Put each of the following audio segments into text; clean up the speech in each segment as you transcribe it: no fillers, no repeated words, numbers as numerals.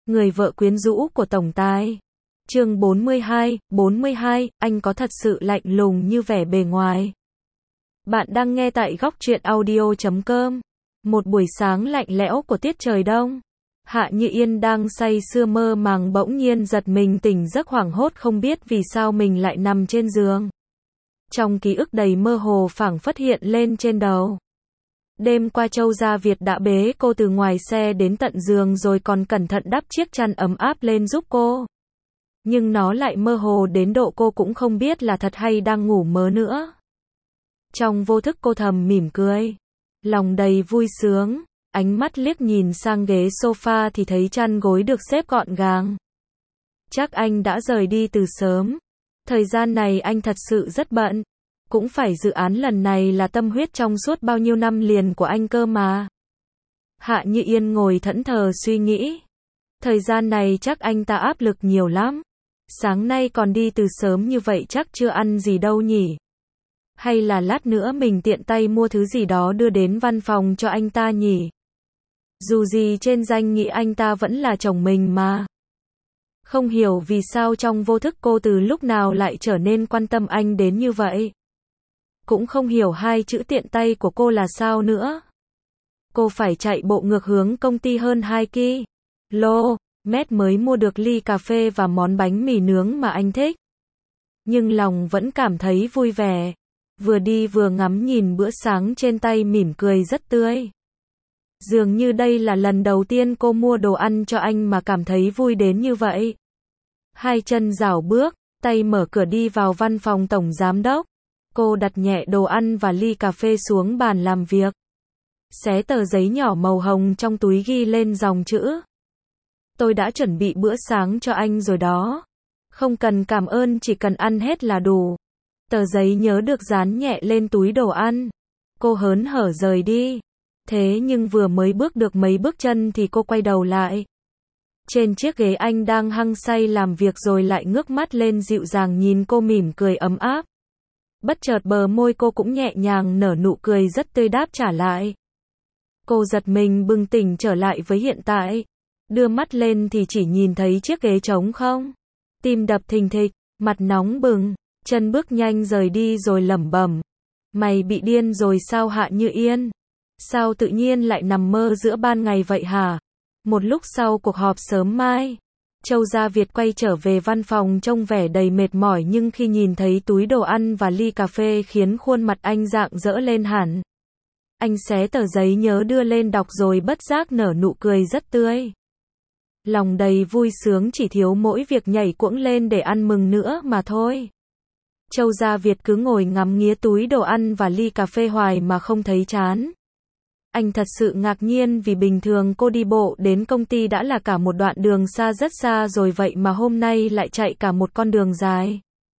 Người vợ quyến rũ của tổng tài. Chương 42, anh có thật sự lạnh lùng như vẻ bề ngoài? Bạn đang nghe tại góc truyện audio.com. Một buổi sáng lạnh lẽo của tiết trời đông. Hạ Như Yên đang say sưa mơ màng bỗng nhiên giật mình tỉnh giấc hoảng hốt không biết vì sao mình lại nằm trên giường. Trong ký ức đầy mơ hồ phảng phất hiện lên trên đầu. Đêm qua Châu Gia Việt đã bế cô từ ngoài xe đến tận giường rồi còn cẩn thận đắp chiếc chăn ấm áp lên giúp cô. Nhưng nó lại mơ hồ đến độ cô cũng không biết là thật hay đang ngủ mơ nữa. Trong vô thức cô thầm mỉm cười, lòng đầy vui sướng, ánh mắt liếc nhìn sang ghế sofa thì thấy chăn gối được xếp gọn gàng. Chắc anh đã rời đi từ sớm. Thời gian này anh thật sự rất bận. Cũng phải dự án lần này là tâm huyết trong suốt bao nhiêu năm liền của anh cơ mà. Hạ Như Yên ngồi thẫn thờ suy nghĩ. Thời gian này chắc anh ta áp lực nhiều lắm. Sáng nay còn đi từ sớm như vậy chắc chưa ăn gì đâu nhỉ. Hay là lát nữa mình tiện tay mua thứ gì đó đưa đến văn phòng cho anh ta nhỉ. Dù gì trên danh nghĩa anh ta vẫn là chồng mình mà. Không hiểu vì sao trong vô thức cô từ lúc nào lại trở nên quan tâm anh đến như vậy. Cũng không hiểu hai chữ tiện tay của cô là sao nữa. Cô phải chạy bộ ngược hướng công ty hơn 2 km mới mua được ly cà phê và món bánh mì nướng mà anh thích. Nhưng lòng vẫn cảm thấy vui vẻ. Vừa đi vừa ngắm nhìn bữa sáng trên tay mỉm cười rất tươi. Dường như đây là lần đầu tiên cô mua đồ ăn cho anh mà cảm thấy vui đến như vậy. Hai chân rảo bước, tay mở cửa đi vào văn phòng tổng giám đốc. Cô đặt nhẹ đồ ăn và ly cà phê xuống bàn làm việc. Xé tờ giấy nhỏ màu hồng trong túi ghi lên dòng chữ. Tôi đã chuẩn bị bữa sáng cho anh rồi đó. Không cần cảm ơn, chỉ cần ăn hết là đủ. Tờ giấy nhớ được dán nhẹ lên túi đồ ăn. Cô hớn hở rời đi. Thế nhưng vừa mới bước được mấy bước chân thì cô quay đầu lại. Trên chiếc ghế anh đang hăng say làm việc rồi lại ngước mắt lên dịu dàng nhìn cô mỉm cười ấm áp. Bất chợt bờ môi cô cũng nhẹ nhàng nở nụ cười rất tươi đáp trả lại. Cô giật mình bừng tỉnh trở lại với hiện tại. Đưa mắt lên thì chỉ nhìn thấy chiếc ghế trống không. Tim đập thình thịch, mặt nóng bừng, chân bước nhanh rời đi rồi lẩm bẩm. Mày bị điên rồi sao Hạ Như Yên? Sao tự nhiên lại nằm mơ giữa ban ngày vậy hả? Một lúc sau cuộc họp sớm mai, Châu Gia Việt quay trở về văn phòng trông vẻ đầy mệt mỏi nhưng khi nhìn thấy túi đồ ăn và ly cà phê khiến khuôn mặt anh rạng rỡ lên hẳn. Anh xé tờ giấy nhớ đưa lên đọc rồi bất giác nở nụ cười rất tươi. Lòng đầy vui sướng chỉ thiếu mỗi việc nhảy cuỗng lên để ăn mừng nữa mà thôi. Châu Gia Việt cứ ngồi ngắm nghía túi đồ ăn và ly cà phê hoài mà không thấy chán. Anh thật sự ngạc nhiên vì bình thường cô đi bộ đến công ty đã là cả một đoạn đường xa rất xa rồi vậy mà hôm nay lại chạy cả một con đường dài.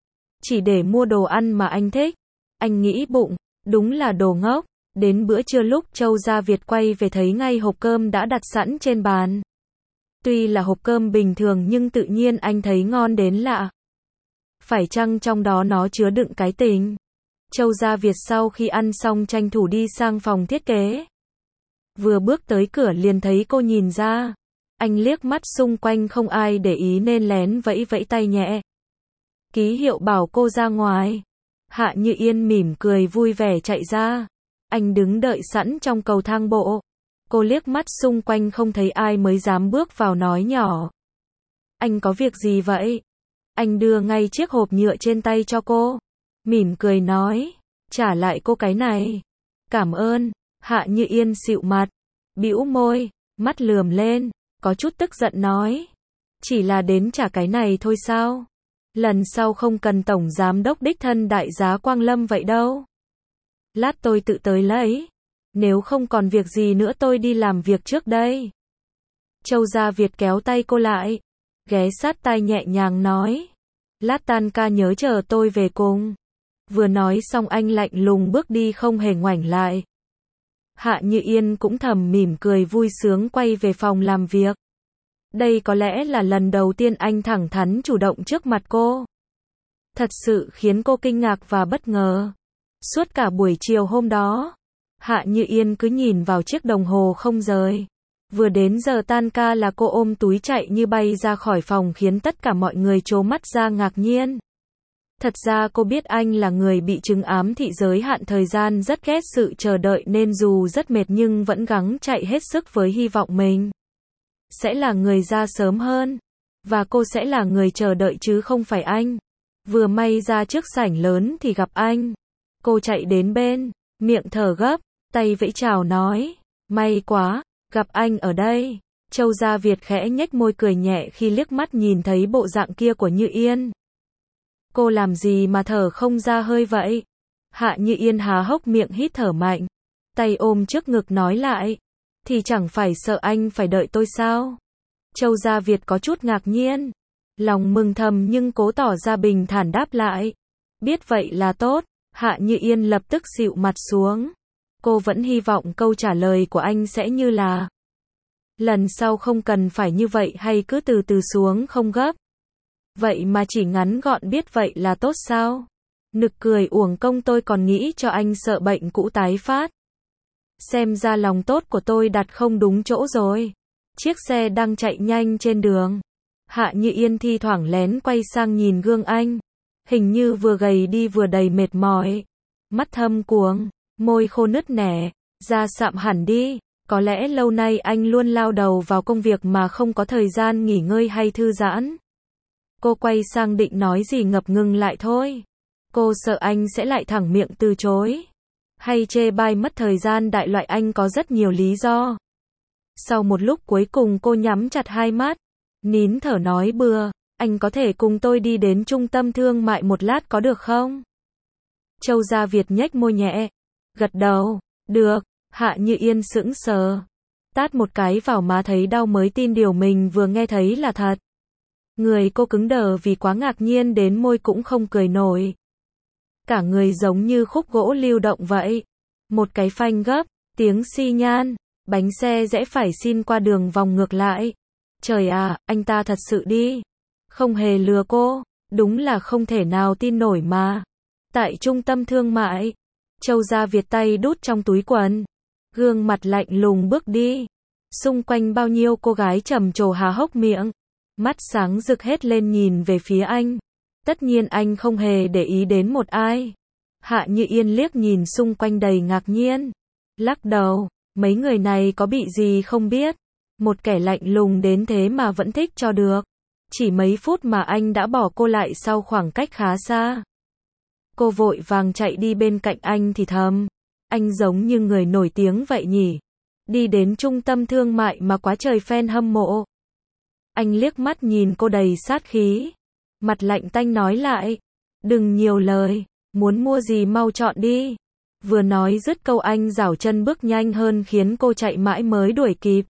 Chỉ để mua đồ ăn mà anh thích. Anh nghĩ bụng, đúng là đồ ngốc. Đến bữa trưa lúc Châu Gia Việt quay về thấy ngay hộp cơm đã đặt sẵn trên bàn. Tuy là hộp cơm bình thường nhưng tự nhiên anh thấy ngon đến lạ. Phải chăng trong đó nó chứa đựng cái tình? Châu Gia Việt sau khi ăn xong tranh thủ đi sang phòng thiết kế. Vừa bước tới cửa liền thấy cô nhìn ra. Anh liếc mắt xung quanh không ai để ý nên lén vẫy vẫy tay nhẹ. Ký hiệu bảo cô ra ngoài. Hạ Như Yên mỉm cười vui vẻ chạy ra. Anh đứng đợi sẵn trong cầu thang bộ. Cô liếc mắt xung quanh không thấy ai mới dám bước vào nói nhỏ. Anh có việc gì vậy? Anh đưa ngay chiếc hộp nhựa trên tay cho cô. Mỉm cười nói. Trả lại cô cái này. Cảm ơn. Hạ Như Yên xịu mặt. Bĩu môi. Mắt lườm lên. Có chút tức giận nói. Chỉ là đến trả cái này thôi sao? Lần sau không cần tổng giám đốc đích thân đại giá Quang Lâm vậy đâu. Lát tôi tự tới lấy. Nếu không còn việc gì nữa tôi đi làm việc trước đây. Châu Gia Việt kéo tay cô lại. Ghé sát tai nhẹ nhàng nói. Lát tan ca nhớ chờ tôi về cùng. Vừa nói xong anh lạnh lùng bước đi không hề ngoảnh lại. Hạ Như Yên cũng thầm mỉm cười vui sướng quay về phòng làm việc. Đây có lẽ là lần đầu tiên anh thẳng thắn chủ động trước mặt cô. Thật sự khiến cô kinh ngạc và bất ngờ. Suốt cả buổi chiều hôm đó, Hạ Như Yên cứ nhìn vào chiếc đồng hồ không rời. Vừa đến giờ tan ca là cô ôm túi chạy như bay ra khỏi phòng khiến tất cả mọi người trố mắt ra ngạc nhiên. Thật ra cô biết anh là người bị chứng ám thị giới hạn thời gian rất ghét sự chờ đợi nên dù rất mệt nhưng vẫn gắng chạy hết sức với hy vọng mình sẽ là người ra sớm hơn. Và cô sẽ là người chờ đợi chứ không phải anh. Vừa may ra trước sảnh lớn thì gặp anh. Cô chạy đến bên, miệng thở gấp, tay vẫy chào nói. May quá, gặp anh ở đây. Châu Gia Việt khẽ nhếch môi cười nhẹ khi liếc mắt nhìn thấy bộ dạng kia của Như Yên. Cô làm gì mà thở không ra hơi vậy? Hạ Như Yên há hốc miệng hít thở mạnh. Tay ôm trước ngực nói lại. Thì chẳng phải sợ anh phải đợi tôi sao? Châu Gia Việt có chút ngạc nhiên. Lòng mừng thầm nhưng cố tỏ ra bình thản đáp lại. Biết vậy là tốt. Hạ Như Yên lập tức dịu mặt xuống. Cô vẫn hy vọng câu trả lời của anh sẽ như là lần sau không cần phải như vậy hay cứ từ từ xuống không gấp. Vậy mà chỉ ngắn gọn biết vậy là tốt sao? Nực cười uổng công tôi còn nghĩ cho anh sợ bệnh cũ tái phát. Xem ra lòng tốt của tôi đặt không đúng chỗ rồi. Chiếc xe đang chạy nhanh trên đường. Hạ Như Yên thi thoảng lén quay sang nhìn gương anh. Hình như vừa gầy đi vừa đầy mệt mỏi. Mắt thâm quầng, môi khô nứt nẻ, da sạm hẳn đi. Có lẽ lâu nay anh luôn lao đầu vào công việc mà không có thời gian nghỉ ngơi hay thư giãn. Cô quay sang định nói gì ngập ngừng lại thôi. Cô sợ anh sẽ lại thẳng miệng từ chối. Hay chê bai mất thời gian đại loại anh có rất nhiều lý do. Sau một lúc cuối cùng cô nhắm chặt hai mắt. Nín thở nói bừa. Anh có thể cùng tôi đi đến trung tâm thương mại một lát có được không? Châu Gia Việt nhếch môi nhẹ. Gật đầu. Được. Hạ Như Yên sững sờ. Tát một cái vào má thấy đau mới tin điều mình vừa nghe thấy là thật. Người cô cứng đờ vì quá ngạc nhiên đến môi cũng không cười nổi. Cả người giống như khúc gỗ lưu động vậy. Một cái phanh gấp, tiếng xi nhan, bánh xe rẽ phải xin qua đường vòng ngược lại. Trời à, anh ta thật sự đi. Không hề lừa cô, đúng là không thể nào tin nổi mà. Tại trung tâm thương mại, Châu Gia Việt tay đút trong túi quần. Gương mặt lạnh lùng bước đi. Xung quanh bao nhiêu cô gái trầm trồ há hốc miệng. Mắt sáng rực hết lên nhìn về phía anh. Tất nhiên anh không hề để ý đến một ai. Hạ Như Yên liếc nhìn xung quanh đầy ngạc nhiên. Lắc đầu, mấy người này có bị gì không biết. Một kẻ lạnh lùng đến thế mà vẫn thích cho được. Chỉ mấy phút mà anh đã bỏ cô lại sau khoảng cách khá xa. Cô vội vàng chạy đi bên cạnh anh thì thầm. Anh giống như người nổi tiếng vậy nhỉ. Đi đến trung tâm thương mại mà quá trời fan hâm mộ. Anh liếc mắt nhìn cô đầy sát khí. Mặt lạnh tanh nói lại. Đừng nhiều lời. Muốn mua gì mau chọn đi. Vừa nói dứt câu anh giảo chân bước nhanh hơn khiến cô chạy mãi mới đuổi kịp.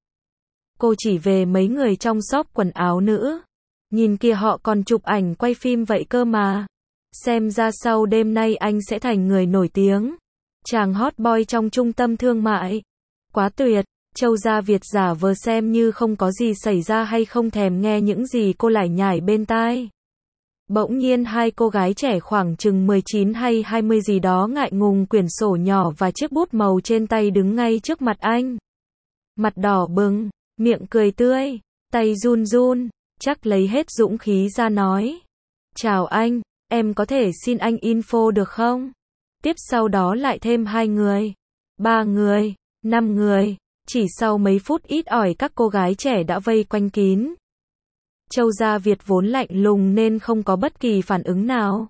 Cô chỉ về mấy người trong shop quần áo nữ. Nhìn kìa họ còn chụp ảnh quay phim vậy cơ mà. Xem ra sau đêm nay anh sẽ thành người nổi tiếng. Chàng hot boy trong trung tâm thương mại. Quá tuyệt. Châu Gia Việt giả vờ xem như không có gì xảy ra hay không thèm nghe những gì cô lải nhải bên tai. Bỗng nhiên hai cô gái trẻ khoảng chừng 19 hay 20 gì đó ngại ngùng quyển sổ nhỏ và chiếc bút màu trên tay đứng ngay trước mặt anh. Mặt đỏ bừng, miệng cười tươi, tay run run, chắc lấy hết dũng khí ra nói. Chào anh, em có thể xin anh info được không? Tiếp sau đó lại thêm 2 người, 3 người, 5 người. Chỉ sau mấy phút ít ỏi các cô gái trẻ đã vây quanh kín. Châu Gia Việt vốn lạnh lùng nên không có bất kỳ phản ứng nào.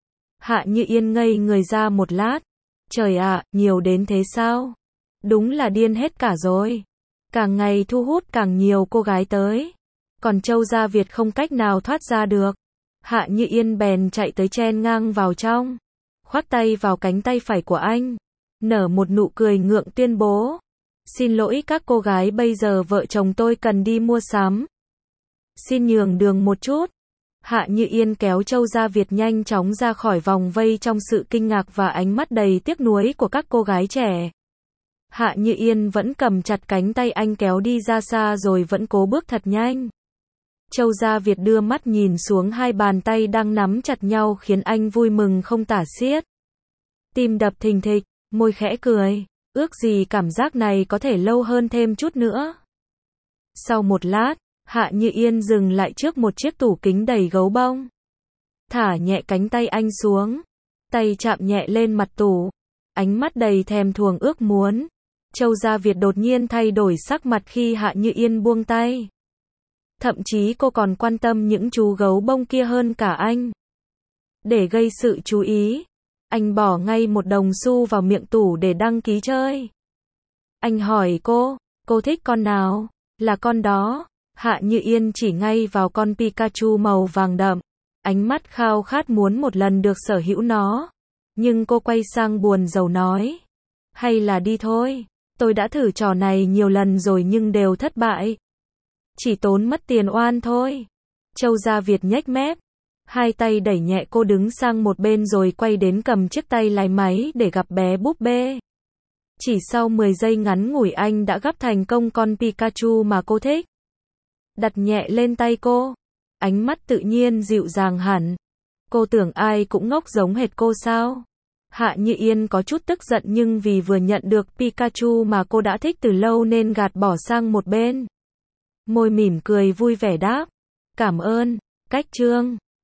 Hạ Như Yên ngây người ra một lát. Trời ạ, nhiều đến thế sao? Đúng là điên hết cả rồi. Càng ngày thu hút càng nhiều cô gái tới. Còn Châu Gia Việt không cách nào thoát ra được. Hạ Như Yên bèn chạy tới chen ngang vào trong. Khoác tay vào cánh tay phải của anh. Nở một nụ cười ngượng tuyên bố. Xin lỗi các cô gái, bây giờ vợ chồng tôi cần đi mua sắm. Xin nhường đường một chút. Hạ Như Yên kéo Châu Gia Việt nhanh chóng ra khỏi vòng vây trong sự kinh ngạc và ánh mắt đầy tiếc nuối của các cô gái trẻ. Hạ Như Yên vẫn cầm chặt cánh tay anh kéo đi ra xa rồi vẫn cố bước thật nhanh. Châu Gia Việt đưa mắt nhìn xuống hai bàn tay đang nắm chặt nhau khiến anh vui mừng không tả xiết. Tim đập thình thịch, môi khẽ cười. Ước gì cảm giác này có thể lâu hơn thêm chút nữa. Sau một lát, Hạ Như Yên dừng lại trước một chiếc tủ kính đầy gấu bông. Thả nhẹ cánh tay anh xuống. Tay chạm nhẹ lên mặt tủ. Ánh mắt đầy thèm thuồng ước muốn. Châu Gia Việt đột nhiên thay đổi sắc mặt khi Hạ Như Yên buông tay. Thậm chí cô còn quan tâm những chú gấu bông kia hơn cả anh. Để gây sự chú ý, anh bỏ ngay một đồng xu vào miệng tủ để đăng ký chơi. Anh hỏi cô thích con nào? Là con đó. Hạ Như Yên chỉ ngay vào con Pikachu màu vàng đậm. Ánh mắt khao khát muốn một lần được sở hữu nó. Nhưng cô quay sang buồn rầu nói. Hay là đi thôi. Tôi đã thử trò này nhiều lần rồi nhưng đều thất bại. Chỉ tốn mất tiền oan thôi. Châu Gia Việt nhếch mép. Hai tay đẩy nhẹ cô đứng sang một bên rồi quay đến cầm chiếc tay lái máy để gặp bé búp bê. Chỉ sau 10 giây ngắn ngủi anh đã gắp thành công con Pikachu mà cô thích. Đặt nhẹ lên tay cô. Ánh mắt tự nhiên dịu dàng hẳn. Cô tưởng ai cũng ngốc giống hệt cô sao? Hạ Như Yên có chút tức giận nhưng vì vừa nhận được Pikachu mà cô đã thích từ lâu nên gạt bỏ sang một bên. Môi mỉm cười vui vẻ đáp. Cảm ơn. Cách chương